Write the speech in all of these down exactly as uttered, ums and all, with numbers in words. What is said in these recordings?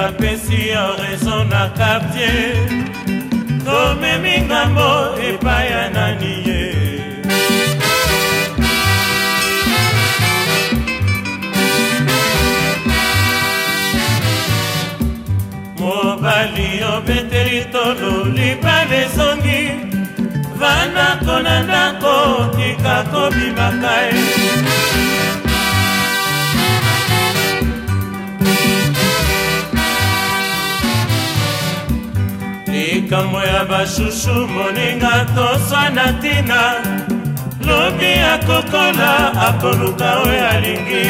bapesi yo raison na quartier tomemi ngambo epai ya nani ye mobali obeteli tolo libala ezongi vandako na ndako tika kobimaka ye likambo ya bashushu moninga toswana ntina lobi akokola akoluka oyo alingi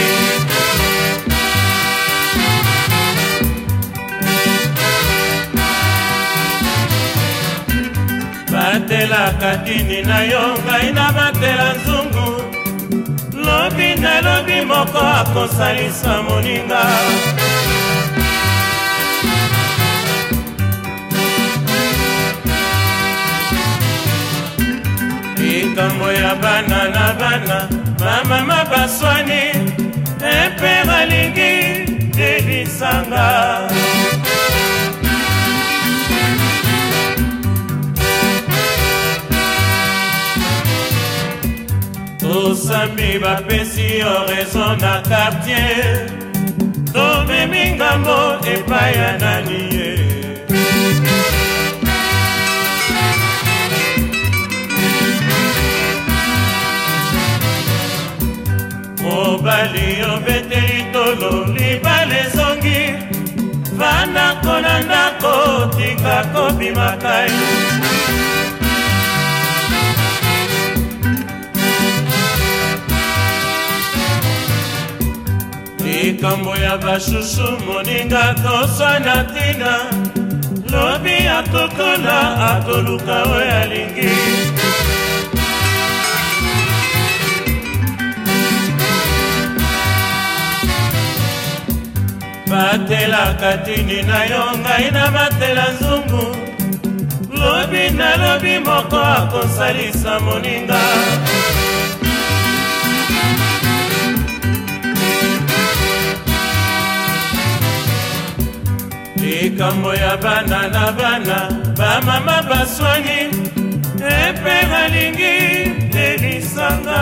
batelaka dini na yo ngai na batela nzungu lobi na lobi moko akosalisa moninga likambo ya bana na bana bamama baswani epe balingi delisanga tosambi bapesi yo raison na quartier tomemi ngambo epai ya nani ye mobali obeteli tolo libala ezongi vandako na ndako tika kobimaka ye likambo ya bashushu moninga toswana ntina lobi akokola akoluka oyo alingi batelaka dini na yo ngai na batela nzungu lobi na lobi moko akosalisa moninga likambo ya bana na bana bamama baswani epe balingi delisanga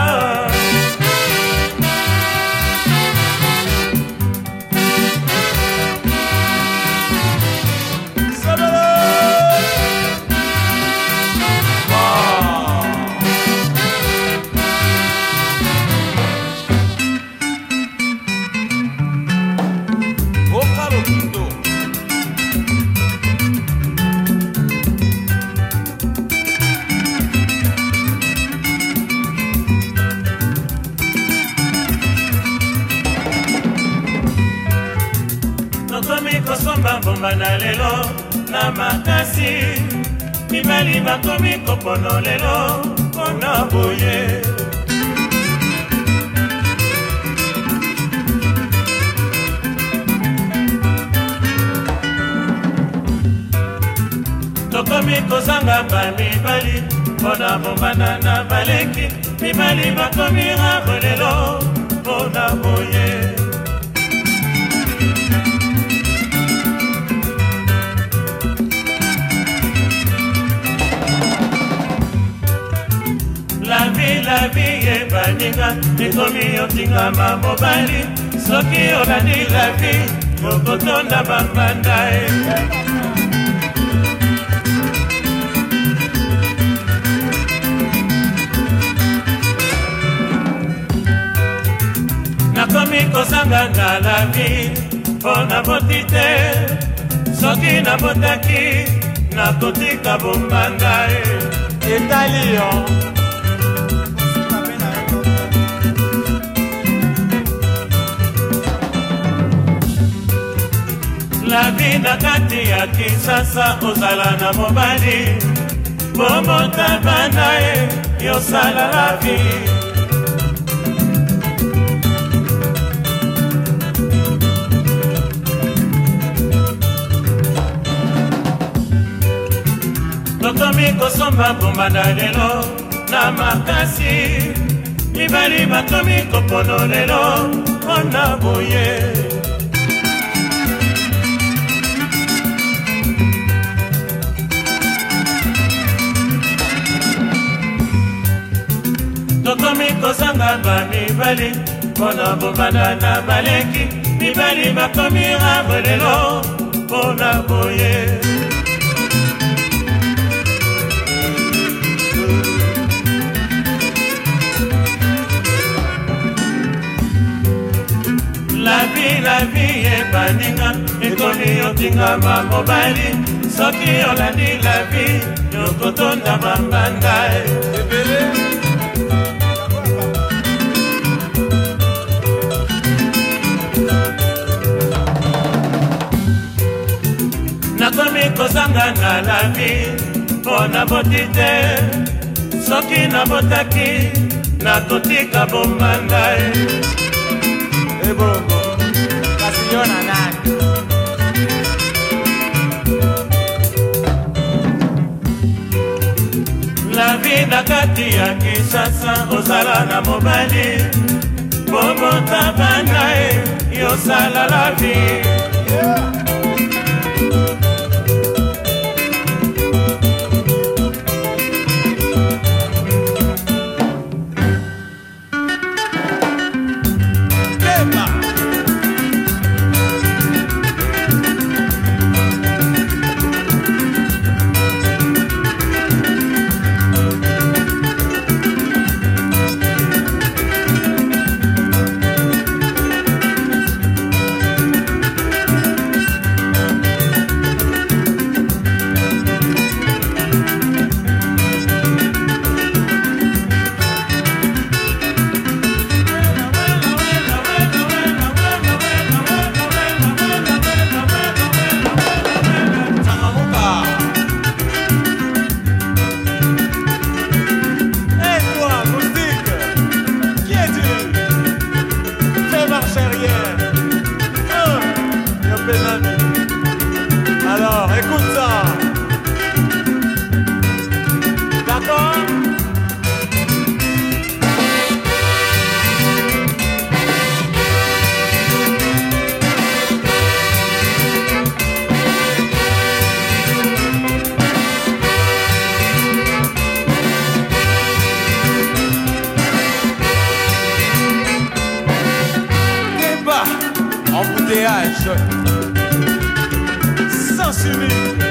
kosomba mbomba na lelo na makasi mibali bakomi kopono lelo mpona boye tokomi kozanga bamibali mpona bombana na baleki mibali bakomi rabo lelo mpona boye La vie, la vie est baninga, ekomi yotingama mobali, soki olandi la vie, yokotonda bambanda e. Nakomi kozanga na la vie, pona botite, soki nabotaki, nakotika bombanda e. Italian. La vie na kati ya Kinshasa ozala na mobali bomota bana e yosala la vie tokomi kosomba bomba na lelo na makasi mibali bakomi kopono lelo mpona boye tokomi kozanga bamibali mpona bobanda na baleki mibali bakomi rave lelo mpona boye La vie, la vie est baninga ekomi yotingama mobali soki olandi la vie yokotonda bambanda ebele nakomi kozanga na la vie mpona boti te soki nabotaki nakotika bombanda ebongo kasi yo na nani la vie na kati ya Kinshasa ozala na mobali bobota bana e yosala la vie yeah. Alors, écoute ça. D'accord? Débat, embouteillage. Sans suivi.